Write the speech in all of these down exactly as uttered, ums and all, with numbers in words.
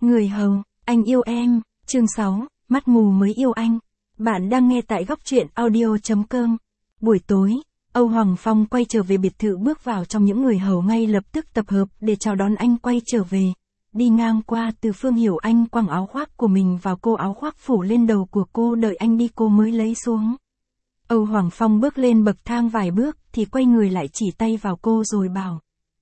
Người hầu, anh yêu em, chương sáu, mắt mù mới yêu anh. Bạn đang nghe tại góc truyện audio chấm com. Buổi tối, Âu Hoàng Phong quay trở về biệt thự, bước vào trong những người hầu ngay lập tức tập hợp để chào đón anh quay trở về. Đi ngang qua Từ Phương hiểu anh quăng áo khoác của mình vào cô, áo khoác phủ lên đầu của cô, đợi anh đi cô mới lấy xuống. Âu Hoàng Phong bước lên bậc thang vài bước thì quay người lại chỉ tay vào cô rồi bảo.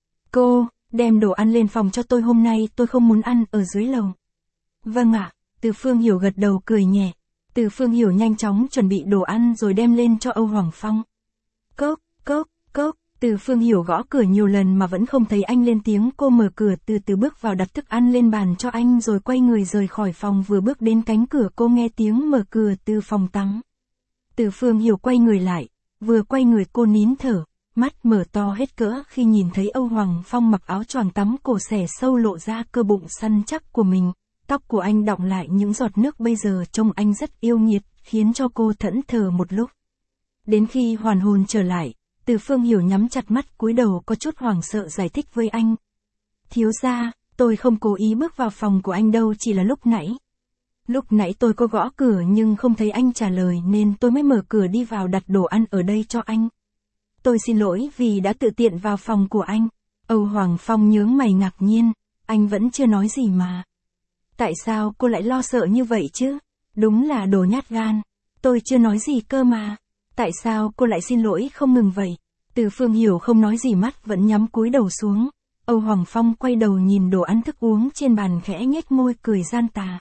Cô, đem đồ ăn lên phòng cho tôi, hôm nay tôi không muốn ăn ở dưới lầu. Vâng ạ, Từ Phương Hiểu gật đầu cười nhẹ. Từ Phương Hiểu nhanh chóng chuẩn bị đồ ăn rồi đem lên cho Âu Hoàng Phong. Cốc, cốc, cốc, Từ Phương Hiểu gõ cửa nhiều lần mà vẫn không thấy anh lên tiếng. Cô mở cửa từ từ bước vào, đặt thức ăn lên bàn cho anh rồi quay người rời khỏi phòng. Vừa bước đến cánh cửa cô nghe tiếng mở cửa từ phòng tắm. Từ Phương Hiểu quay người lại, vừa quay người cô nín thở, mắt mở to hết cỡ khi nhìn thấy Âu Hoàng Phong mặc áo choàng tắm cổ xẻ sâu lộ ra cơ bụng săn chắc của mình. Tóc của anh đọng lại những giọt nước, bây giờ trông anh rất yêu nghiệt, khiến cho cô thẫn thờ một lúc. Đến khi hoàn hồn trở lại, Từ Phương Hiểu nhắm chặt mắt cúi đầu có chút hoảng sợ giải thích với anh. Thiếu gia, tôi không cố ý bước vào phòng của anh đâu, chỉ là lúc nãy. Lúc nãy tôi có gõ cửa nhưng không thấy anh trả lời nên tôi mới mở cửa đi vào đặt đồ ăn ở đây cho anh. Tôi xin lỗi vì đã tự tiện vào phòng của anh. Âu Hoàng Phong nhướng mày ngạc nhiên, anh vẫn chưa nói gì mà. Tại sao cô lại lo sợ như vậy chứ? Đúng là đồ nhát gan. Tôi chưa nói gì cơ mà. Tại sao cô lại xin lỗi không ngừng vậy? Từ Phương Hiểu không nói gì, mắt vẫn nhắm cúi đầu xuống. Âu Hoàng Phong quay đầu nhìn đồ ăn thức uống trên bàn, khẽ nhếch môi cười gian tà.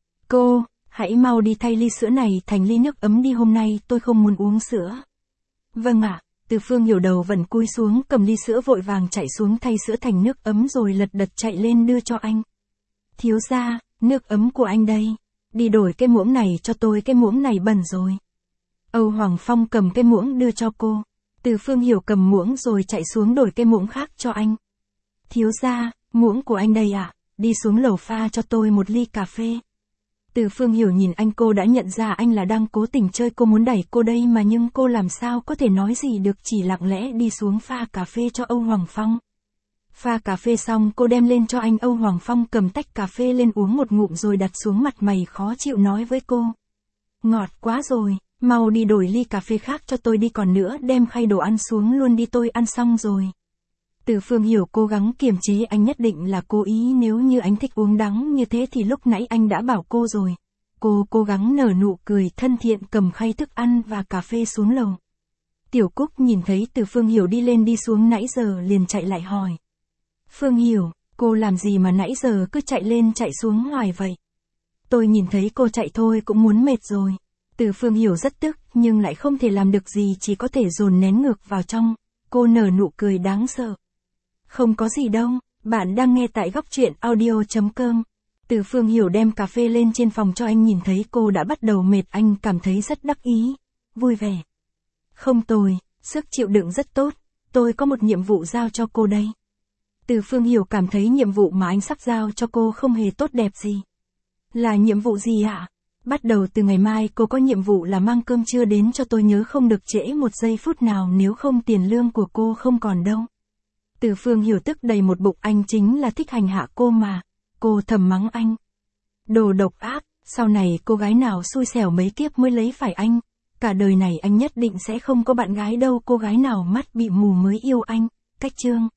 Cô, hãy mau đi thay ly sữa này thành ly nước ấm đi, hôm nay tôi không muốn uống sữa. Vâng ạ. Từ Phương Hiểu đầu vẫn cúi xuống cầm ly sữa, vội vàng chạy xuống thay sữa thành nước ấm rồi lật đật chạy lên đưa cho anh. Thiếu gia, nước ấm của anh đây. Đi đổi cái muỗng này cho tôi, cái muỗng này bẩn rồi. Âu Hoàng Phong cầm cái muỗng đưa cho cô. Từ Phương Hiểu cầm muỗng rồi chạy xuống đổi cái muỗng khác cho anh. Thiếu gia, muỗng của anh đây ạ, đi xuống lầu pha cho tôi một ly cà phê. Từ Phương Hiểu nhìn anh, cô đã nhận ra anh là đang cố tình chơi cô, muốn đẩy cô đây mà, nhưng cô làm sao có thể nói gì được, chỉ lặng lẽ đi xuống pha cà phê cho Âu Hoàng Phong. Pha cà phê xong cô đem lên cho anh. Âu Hoàng Phong cầm tách cà phê lên uống một ngụm rồi đặt xuống, mặt mày khó chịu nói với cô. Ngọt quá rồi, mau đi đổi ly cà phê khác cho tôi đi, còn nữa đem khay đồ ăn xuống luôn đi, tôi ăn xong rồi. Từ Phương Hiểu cố gắng kiềm chế, anh nhất định là cố ý, nếu như anh thích uống đắng như thế thì lúc nãy anh đã bảo cô rồi. Cô cố gắng nở nụ cười thân thiện cầm khay thức ăn và cà phê xuống lầu. Tiểu Cúc nhìn thấy Từ Phương Hiểu đi lên đi xuống nãy giờ liền chạy lại hỏi. Phương Hiểu, cô làm gì mà nãy giờ cứ chạy lên chạy xuống hoài vậy? Tôi nhìn thấy cô chạy thôi cũng muốn mệt rồi. Từ Phương Hiểu rất tức nhưng lại không thể làm được gì, chỉ có thể dồn nén ngược vào trong. Cô nở nụ cười đáng sợ. Không có gì đâu, bạn đang nghe tại góc truyện audio chấm com. Từ Phương Hiểu đem cà phê lên trên phòng cho anh, nhìn thấy cô đã bắt đầu mệt, anh cảm thấy rất đắc ý, vui vẻ. Không tồi, sức chịu đựng rất tốt, tôi có một nhiệm vụ giao cho cô đây. Từ Phương Hiểu cảm thấy nhiệm vụ mà anh sắp giao cho cô không hề tốt đẹp gì. Là nhiệm vụ gì ạ? Bắt đầu từ ngày mai cô có nhiệm vụ là mang cơm trưa đến cho tôi, nhớ không được trễ một giây phút nào, nếu không tiền lương của cô không còn đâu. Từ Phương Hiểu tức đầy một bụng, anh chính là thích hành hạ cô mà. Cô thầm mắng anh. Đồ độc ác, sau này cô gái nào xui xẻo mấy kiếp mới lấy phải anh. Cả đời này anh nhất định sẽ không có bạn gái đâu, cô gái nào mắt bị mù mới yêu anh. Cách chương.